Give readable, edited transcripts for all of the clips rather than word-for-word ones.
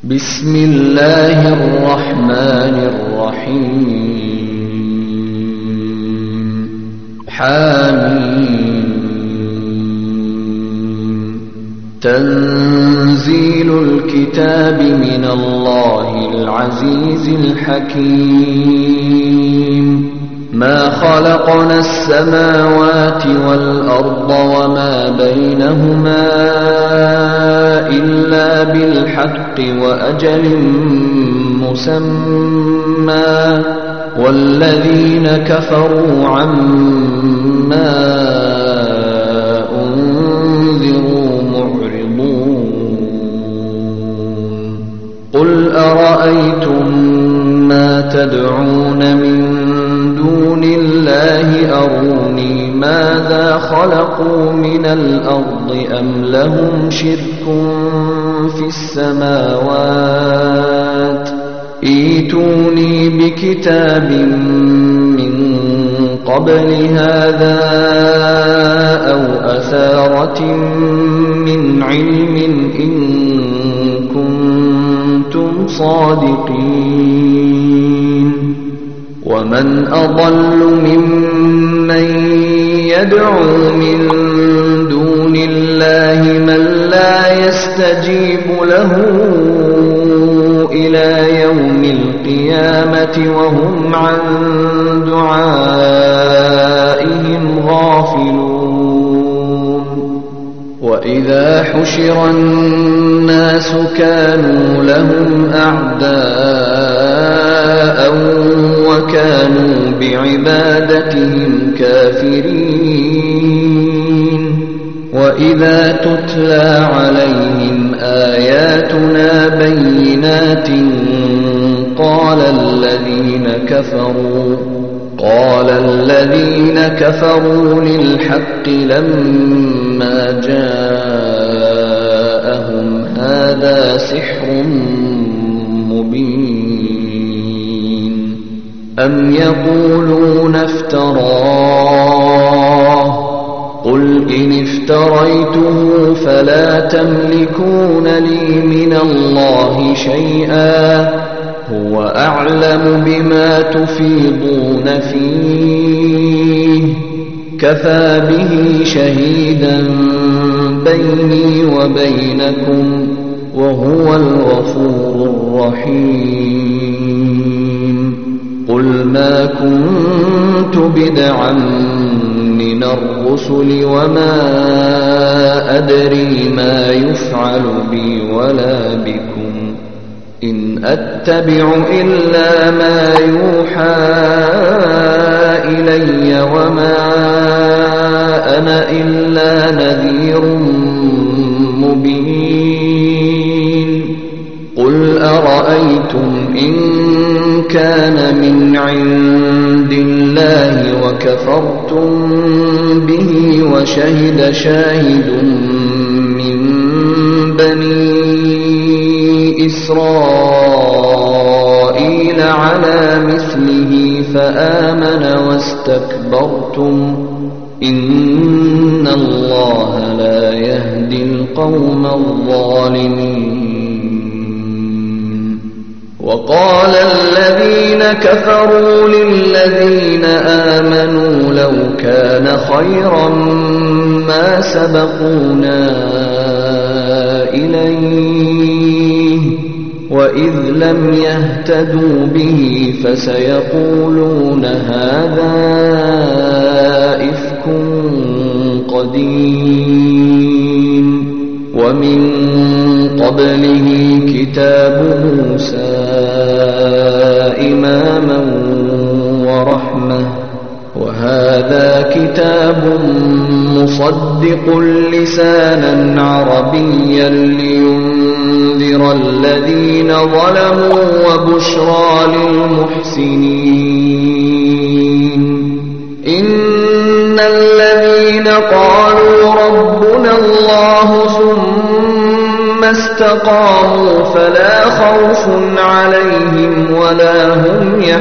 بسم الله الرحمن الرحيم حميم تنزيل الكتاب من الله العزيز الحكيم ما خلقنا السماوات والأرض وما بينهما إلا بالحق وأجل مسمى والذين كفروا عما أنذروا معرضون قل أرأيتم ما تدعون من دون الله أروني ماذا خلقوا من الأرض أم لهم شرك في السماوات ائتوني بكتاب من قبل هذا أو أثارة من علم إن كنتم صادقين ومن أضل ممن يدعو من دون الله من لا يستجيب له إلى يوم القيامة وهم عن دعائهم غافلون وإذا حشر الناس كانوا لهم أعداء وكانوا بعبادتهم كافرين وإذا تتلى عليهم آياتنا بينات قال الذين كفروا للحق لما جاءهم هذا سحر مبين أم يقولون افتراه قل إن افتريته فلا تملكون لي من الله شيئا هو أعلم بما تفيضون فيه كفى به شهيدا بيني وبينكم وهو الغفور الرحيم قل ما كنت بدعا من الرسل وما أدري ما يفعل بي ولا بكم إن أتبع إلا ما يوحى إلي وما أنا إلا نذير مبين قل أرأيتم إن كان من عند الله وكفرتم به وشهد شاهد من بني إسرائيل على مثله فآمن واستكبرتم إن الله لا يهدي القوم الظالمين وقال الذين كفروا للذين آمنوا لو كان خيرا ما سبقونا إليه وإذ لم يهتدوا به فسيقولون هذا إفك قديم ومن قبله كتاب موسى إماما ورحمة وهذا كتاب مصدق لسانا عربيا لينذر الذين ظلموا وبشرى للمحسنين إن الذين قالوا ربنا الله ثم استقاموا فلا خوف عليهم ولا هم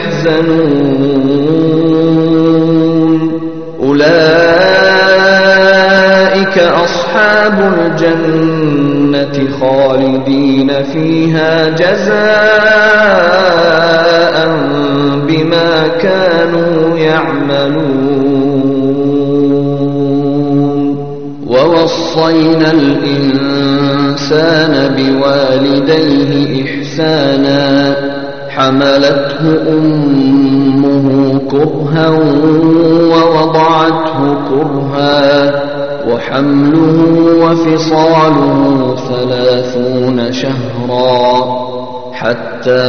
يحزنون أولئك أصحاب الجنة خالدين فيها جزاء بما كانوا يعملون. ووصينا الإنسان بوالديه إحسانا حملته أمه كرها ووضعته كرها وحمله وفصاله 30 شهرا حتى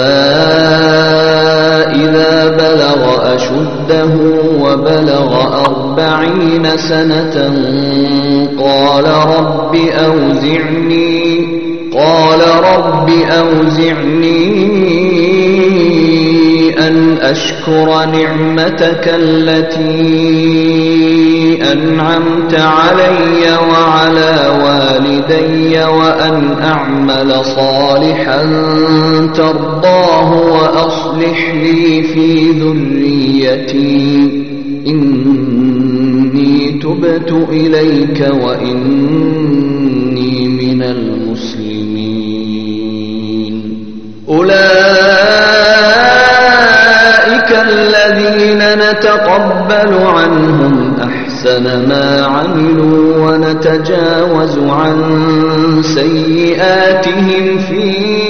إذا بلغ أشده وبلغ 40 سنة قال رب أوزعني أن أشكر نعمتك التي أنعمت علي وعلى والدي وأن أعمل صالحا ترضاه وأصلح لي في ذريتي إني تبت إليك وإني من المسلمين. أولئك الذين نتقبل عنهم أحسن ما عملوا ونتجاوز عن سيئاتهم في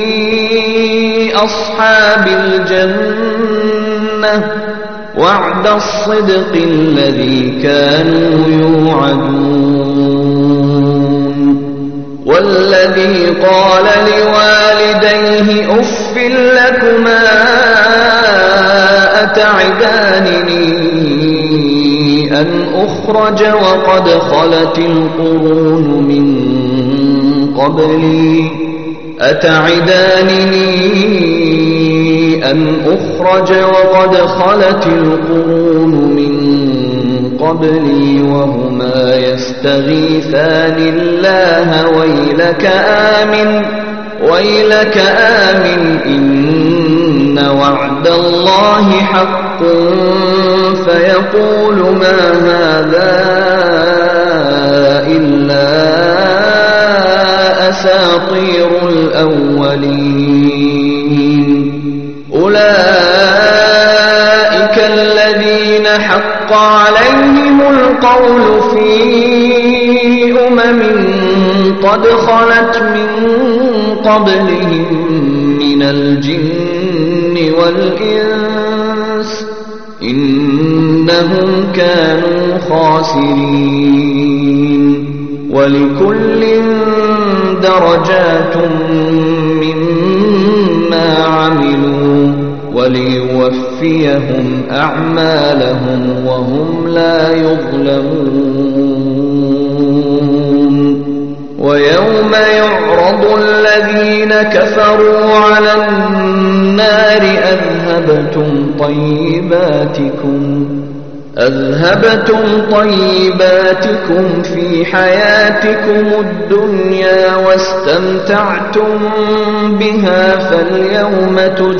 أصحاب الجنة وعد الصدق الذي كانوا يوعدون. والذي قال لوالديه أف لكما أتعدانني أن أخرج وقد خلت القرون من قبلي وهما يستغيثان الله ويلك آمن إن وعد الله حق فيقول ما هذا إلا أساطير الأولين. أولئك الذين حق عليهم القول في قد خلت من قبلهم من الجن والإنس إنهم كانوا خاسرين. ولكل درجات مما عملوا وليوفيهم أعمالهم وهم لا يظلمون. ويوم يعرض الذين كفروا على النار أذهبتم طيباتكم في حياتكم الدنيا واستمتعتم بها فاليوم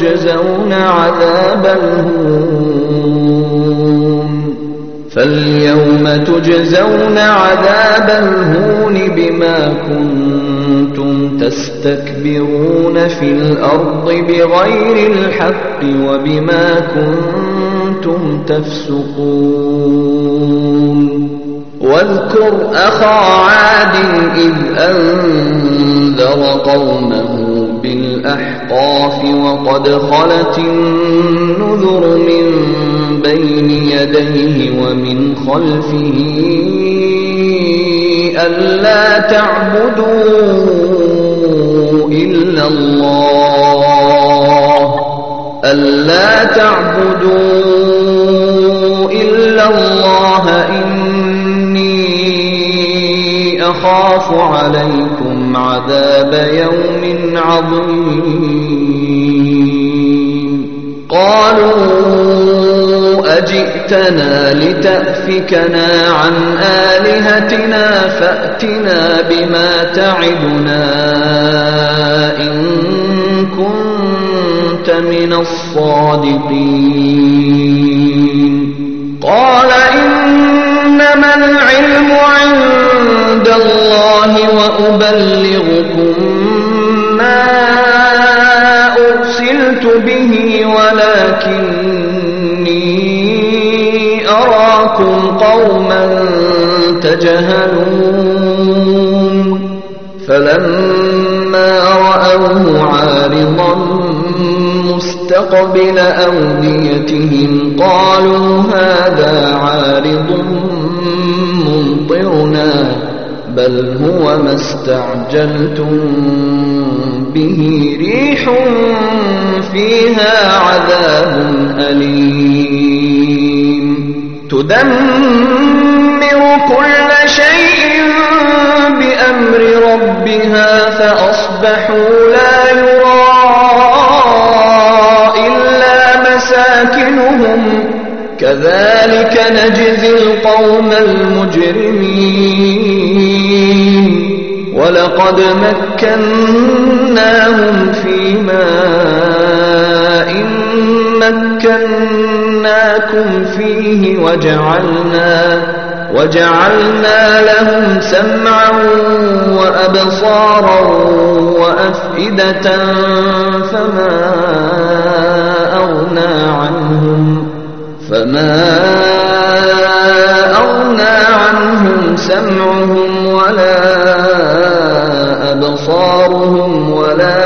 تجزون عذاب الهون بما كنتم تستكبرون في الأرض بغير الحق وبما كنتم تفسقون. واذكر أخا عاد إذ أنذر قومه بالأحقاف وقد خلت النذر من بين يديه ومن خلفه ألا تعبدوا إلا الله إني أخاف عليكم عذاب يوم عظيم. قالوا أجئتنا لتأفكنا عن آلهتنا فأتنا بما تعدنا إن كنت من الصادقين. قال إنما العلم عند الله وأبلغكم ما أرسلت به ولكني أراكم قوما تجهلون فلما رأوه عارضا مستقبل أوديتهم قالوا هذا عارض ممطرنا بل هو ما استعجلتم به ريح فيها عذاب أليم تدمر كل شيء بأمر ربها فأصبحوا لا يرى إلا مساكنهم كذلك نجزي القوم المجرمين ولقد مكناهم في ماء مكناكم فيه وجعلنا لهم سمعا وأبصارا وأفئدة فما أغنى عنهم سمعهم ولا أبصارهم ولا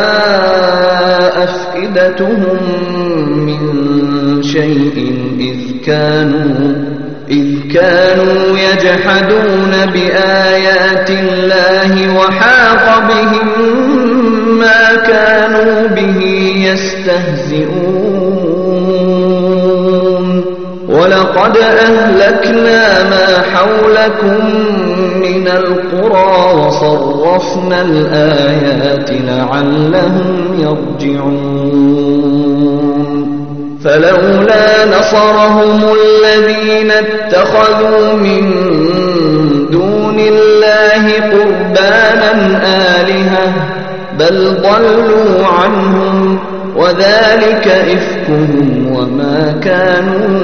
أفئدتهم من شيء إذ كانوا يجحدون بآيات الله وحاق بهم ما كانوا به يستهزئون ولقد أهلكنا ما حولكم من القرى وصرفنا الآيات لعلهم يرجعون فلولا نصرهم الذين اتخذوا من دون الله قربانا آلهة بل ضلوا عنهم وذلك إفكهم وما كانوا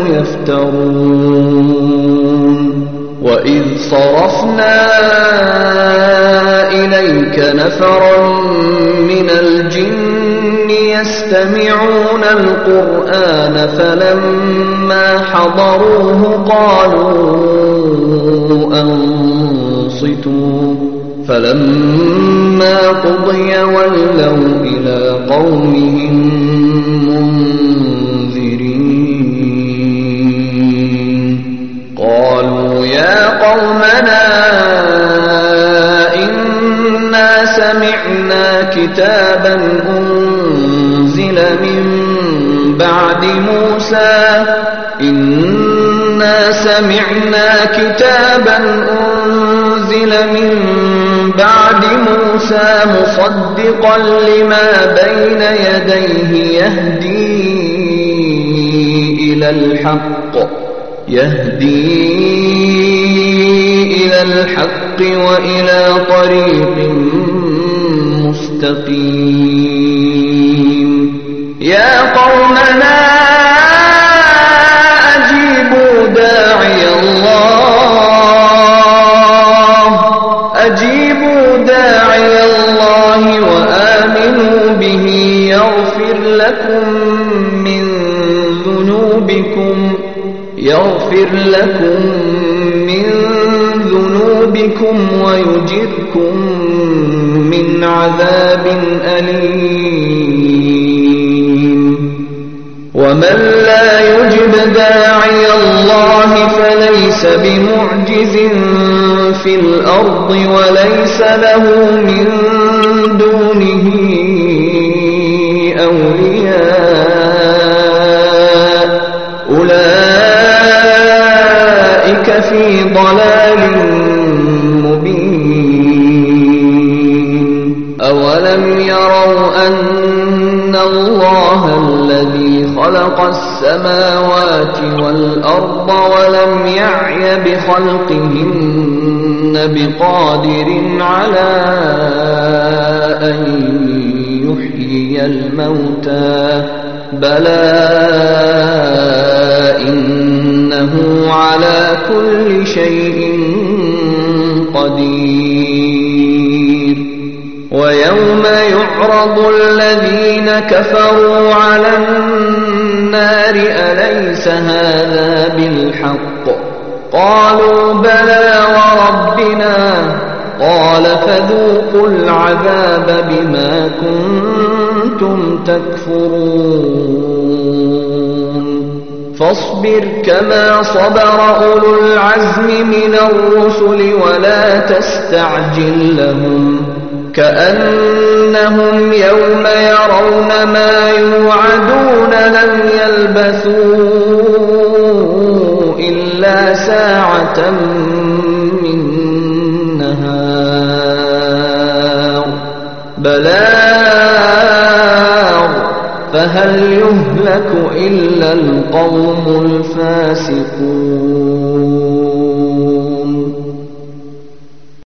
يفترون وإذ صرفنا إليك نفرا من الجن يستمعون القرآن فلما حضروه قالوا أنصتوا فلما قضي ولوا إلى قومهم منذرين قالوا يا قومنا إنا سمعنا كتابا أنزل من بعد موسى مصدقا لما بين يديه يهدي إلى الحق وإلى طريق مستقيم يا قومنا أجيبوا داعي الله وآمنوا به يغفر لكم من ذنوبكم ويجركم من عذاب أليم ومن لا يجب داعي الله فليس بمعجز في الأرض وليس له من دونه أولياء أولئك في ضلال مبين أولم يروا أن الله الذي خلق السماوات والأرض ولم يعي بخلقهن بقادر على أن يحيي الموتى بلى إنه على كل شيء قدير قدير ويوم يعرض الذين كفروا على النار أليس هذا بالحق قالوا بلى وربنا قال فذوقوا العذاب بما كنتم تكفرون فاصبر كما صبر أولو العزم من الرسل ولا تستعجل لهم كأنهم يوم يرون ما يوعدون لم يلبثوا إلا ساعة من نهار بلاغ فهل يهلك إلا القوم الفاسقون